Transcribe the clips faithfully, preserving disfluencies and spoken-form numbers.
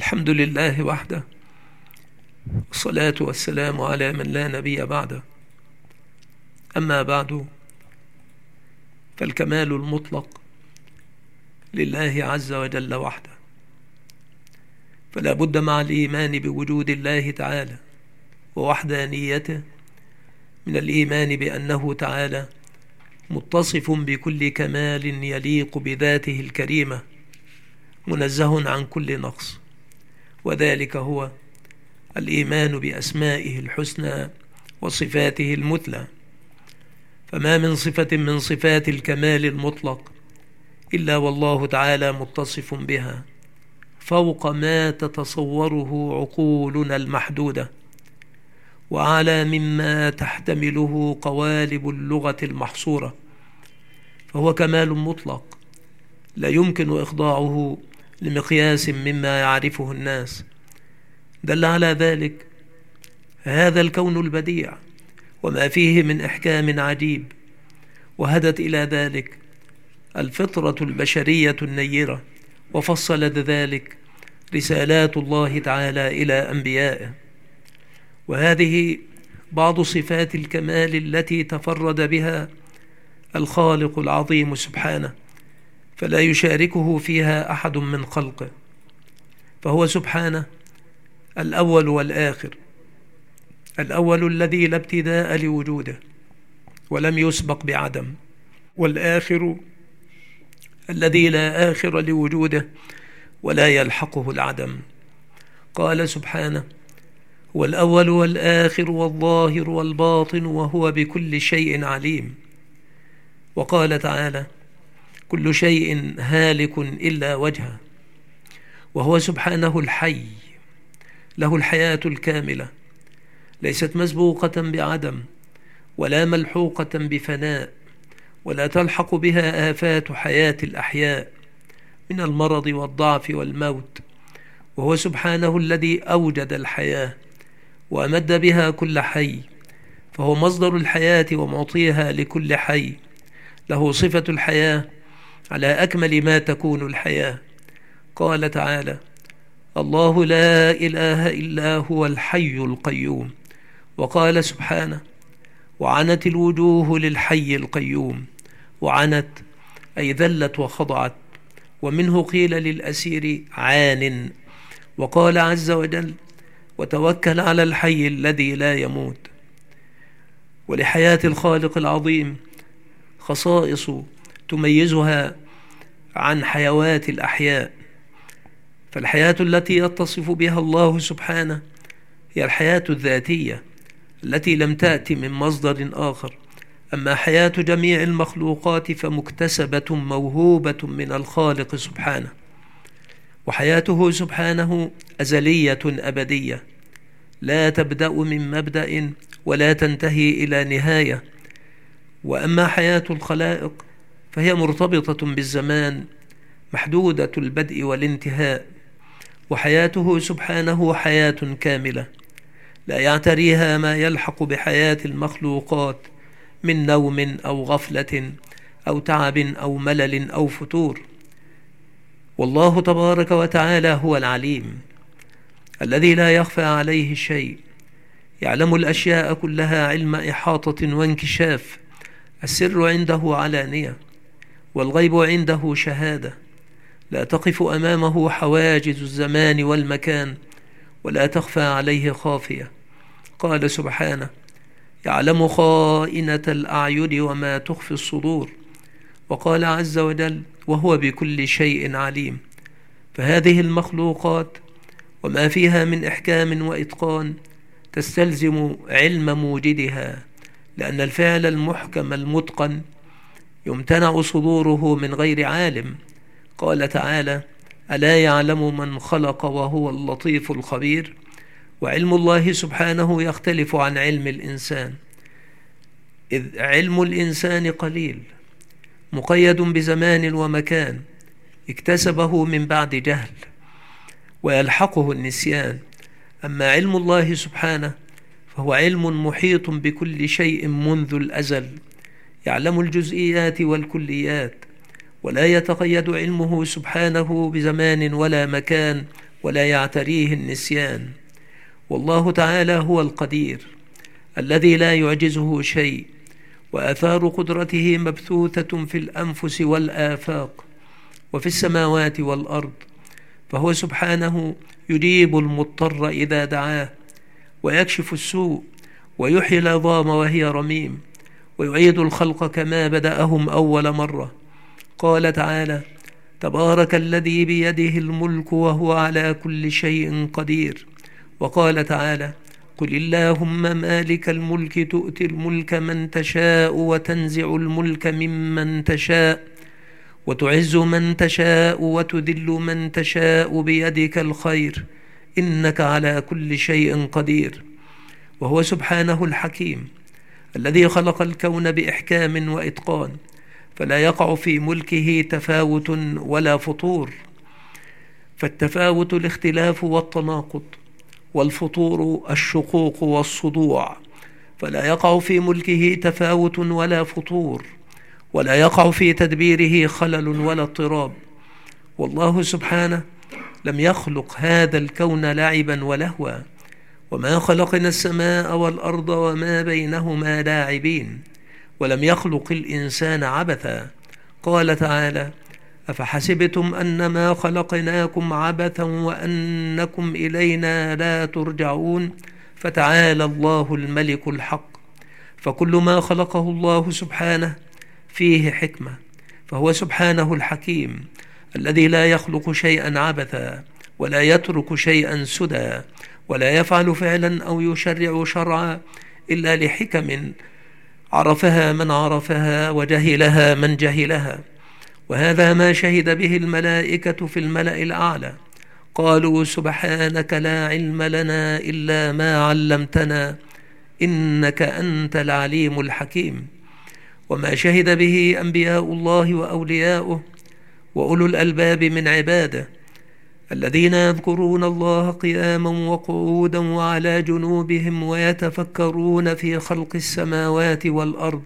الحمد لله وحده، والصلاة والسلام على من لا نبي بعده. أما بعد، فالكمال المطلق لله عز وجل وحده، فلا بد مع الإيمان بوجود الله تعالى ووحدانيته من الإيمان بأنه تعالى متصف بكل كمال يليق بذاته الكريمة، منزه عن كل نقص، وذلك هو الإيمان بأسمائه الحسنى وصفاته المثلى. فما من صفة من صفات الكمال المطلق إلا والله تعالى متصف بها فوق ما تتصوره عقولنا المحدودة، وعلى مما تحتمله قوالب اللغة المحصورة، فهو كمال مطلق لا يمكن إخضاعه لمقياس مما يعرفه الناس. دل على ذلك هذا الكون البديع وما فيه من إحكام عجيب، وهدت إلى ذلك الفطرة البشرية النيرة، وفصلت ذلك رسالات الله تعالى إلى أنبيائه. وهذه بعض صفات الكمال التي تفرد بها الخالق العظيم سبحانه، فلا يشاركه فيها أحد من خلقه، فهو سبحانه الأول والآخر، الأول الذي لا ابتداء لوجوده ولم يسبق بعدم، والآخر الذي لا آخر لوجوده ولا يلحقه العدم. قال سبحانه: هو الأول والآخر والظاهر والباطن وهو بكل شيء عليم. وقال تعالى: كل شيء هالك إلا وجهه. وهو سبحانه الحي، له الحياة الكاملة، ليست مسبوقة بعدم ولا ملحوقة بفناء، ولا تلحق بها آفات حياة الأحياء من المرض والضعف والموت. وهو سبحانه الذي أوجد الحياة وأمد بها كل حي، فهو مصدر الحياة ومعطيها لكل حي، له صفة الحياة على أكمل ما تكون الحياة. قال تعالى: الله لا إله إلا هو الحي القيوم. وقال سبحانه: وعنت الوجوه للحي القيوم. وعنت أي ذلت وخضعت، ومنه قيل للأسير عان. وقال عز وجل: وتوكل على الحي الذي لا يموت. ولحياة الخالق العظيم خصائص تميزها عن حيوات الأحياء، فالحياة التي يتصف بها الله سبحانه هي الحياة الذاتية التي لم تأتي من مصدر آخر. أما حياة جميع المخلوقات فمكتسبة موهوبة من الخالق سبحانه، وحياته سبحانه أزلية أبدية لا تبدأ من مبدأ ولا تنتهي إلى نهاية. وأما حياة الخلائق فهي مرتبطة بالزمان، محدودة البدء والانتهاء. وحياته سبحانه حياة كاملة لا يعتريها ما يلحق بحياة المخلوقات من نوم أو غفلة أو تعب أو ملل أو فتور. والله تبارك وتعالى هو العليم الذي لا يخفى عليه شيء، يعلم الأشياء كلها علم إحاطة وانكشاف. السر عنده علانية، والغيب عنده شهادة، لا تقف أمامه حواجز الزمان والمكان، ولا تخفى عليه خافية. قال سبحانه: يعلم خائنة الأعين وما تخفي الصدور. وقال عز وجل: وهو بكل شيء عليم. فهذه المخلوقات وما فيها من إحكام وإتقان تستلزم علم موجدها، لأن الفعل المحكم المتقن يمتنع صدوره من غير عالم. قال تعالى: ألا يعلم من خلق وهو اللطيف الخبير. وعلم الله سبحانه يختلف عن علم الإنسان، إذ علم الإنسان قليل مقيد بزمان ومكان اكتسبه من بعد جهل ويلحقه النسيان. أما علم الله سبحانه فهو علم محيط بكل شيء منذ الأزل، يعلم الجزئيات والكليات، ولا يتقيد علمه سبحانه بزمان ولا مكان ولا يعتريه النسيان. والله تعالى هو القدير الذي لا يعجزه شيء، وآثار قدرته مبثوثة في الأنفس والآفاق وفي السماوات والأرض، فهو سبحانه يجيب المضطر إذا دعاه، ويكشف السوء، ويحيي العظام وهي رميم، ويعيد الخلق كما بدأهم أول مرة. قال تعالى: تبارك الذي بيده الملك وهو على كل شيء قدير. وقال تعالى: قل اللهم مالك الملك تؤتي الملك من تشاء وتنزع الملك ممن تشاء وتعز من تشاء وتذل من تشاء بيدك الخير إنك على كل شيء قدير. وهو سبحانه الحكيم الذي خلق الكون بإحكام وإتقان، فلا يقع في ملكه تفاوت ولا فطور، فالتفاوت الاختلاف والتناقض، والفطور الشقوق والصدوع، فلا يقع في ملكه تفاوت ولا فطور، ولا يقع في تدبيره خلل ولا اضطراب. والله سبحانه لم يخلق هذا الكون لعبا ولهوا، وما خلقنا السماء والأرض وما بينهما لاعبين، ولم يخلق الإنسان عبثا. قال تعالى: أفحسبتم أنما خلقناكم عبثا وأنكم إلينا لا ترجعون فتعالى الله الملك الحق. فكل ما خلقه الله سبحانه فيه حكمة، فهو سبحانه الحكيم الذي لا يخلق شيئا عبثا، ولا يترك شيئا سدى، ولا يفعل فعلا أو يشرع شرعا إلا لحكم عرفها من عرفها وجهلها من جهلها. وهذا ما شهد به الملائكة في الملأ الأعلى، قالوا: سبحانك لا علم لنا إلا ما علمتنا إنك أنت العليم الحكيم. وما شهد به أنبياء الله وأولياؤه وأولو الألباب من عباده الذين يذكرون الله قياما وقعودا وعلى جنوبهم ويتفكرون في خلق السماوات والأرض: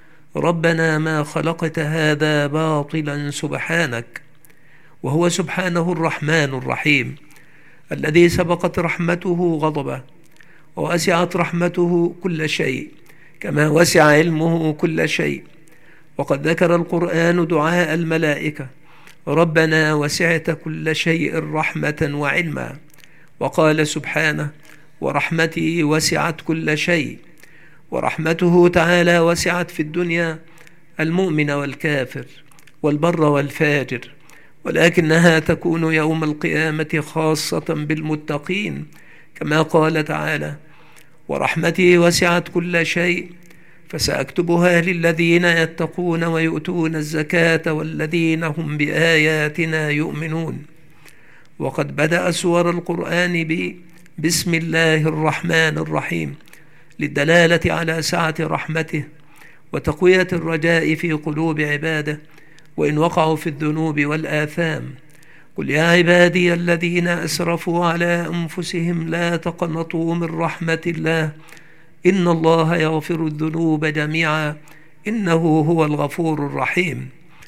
ربنا ما خلقت هذا باطلا سبحانك. وهو سبحانه الرحمن الرحيم الذي سبقت رحمته غضبه، ووسعت رحمته كل شيء كما وسع علمه كل شيء. وقد ذكر القرآن دعاء الملائكة: ربنا وسعت كل شيء رحمة وعلما. وقال سبحانه: ورحمتي وسعت كل شيء. ورحمته تعالى وسعت في الدنيا المؤمن والكافر والبر والفاجر، ولكنها تكون يوم القيامة خاصة بالمتقين، كما قال تعالى: ورحمتي وسعت كل شيء فسأكتبها للذين يتقون ويؤتون الزكاة والذين هم بآياتنا يؤمنون. وقد بدأ سور القرآن ب بسم الله الرحمن الرحيم للدلالة على سعة رحمته وتقوية الرجاء في قلوب عباده وإن وقعوا في الذنوب والآثام. قل يا عبادي الذين أسرفوا على أنفسهم لا تقنطوا من رحمة الله إن الله يغفر الذنوب جميعا إنه هو الغفور الرحيم.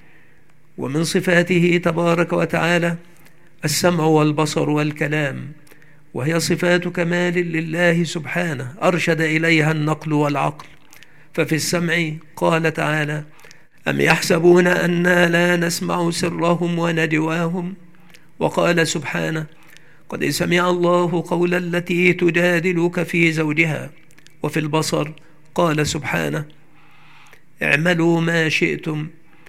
ومن صفاته تبارك وتعالى السمع والبصر والكلام، وهي صفات كمال لله سبحانه أرشد إليها النقل والعقل. ففي السمع قال تعالى: أم يحسبون أنا لا نسمع سرهم ونجواهم. وقال سبحانه: قد سمع الله قول التي تجادلك في زوجها. وفي البصر قال سبحانه: اعملوا ما شئتم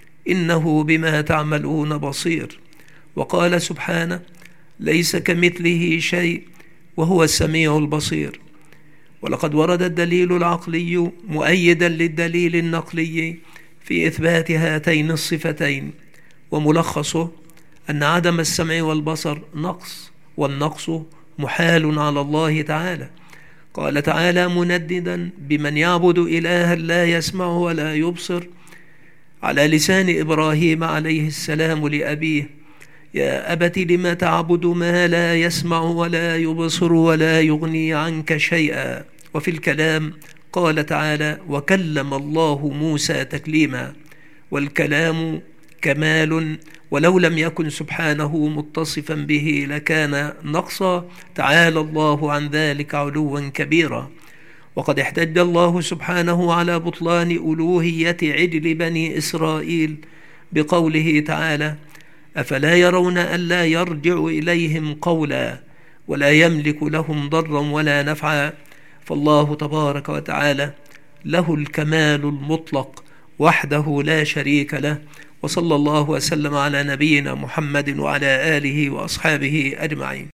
إنه بما تعملون بصير. وقال سبحانه: ليس كمثله شيء وهو السميع البصير. ولقد ورد الدليل العقلي مؤيدا للدليل النقلي في إثبات هاتين الصفتين، وملخصه أن عدم السمع والبصر نقص، والنقص محال على الله تعالى. قال تعالى منددا بمن يعبد إلها لا يسمع ولا يبصر على لسان إبراهيم عليه السلام لأبيه: يا أبت لم تعبد ما لا يسمع ولا يبصر ولا يغني عنك شيئا. وفي الكلام قال تعالى: وكلم الله موسى تكليما. والكلام كمال ولو لم يكن سبحانه متصفا به لكان نقصا، تعالى الله عن ذلك علوا كبيرا. وقد احتج الله سبحانه على بطلان ألوهية عجل بني إسرائيل بقوله تعالى: أفلا يرون ألا يرجع إليهم قولا ولا يملك لهم ضرا ولا نفعا. فالله تبارك وتعالى له الكمال المطلق وحده لا شريك له. وصلى الله وسلم على نبينا محمد وعلى آله وأصحابه أجمعين.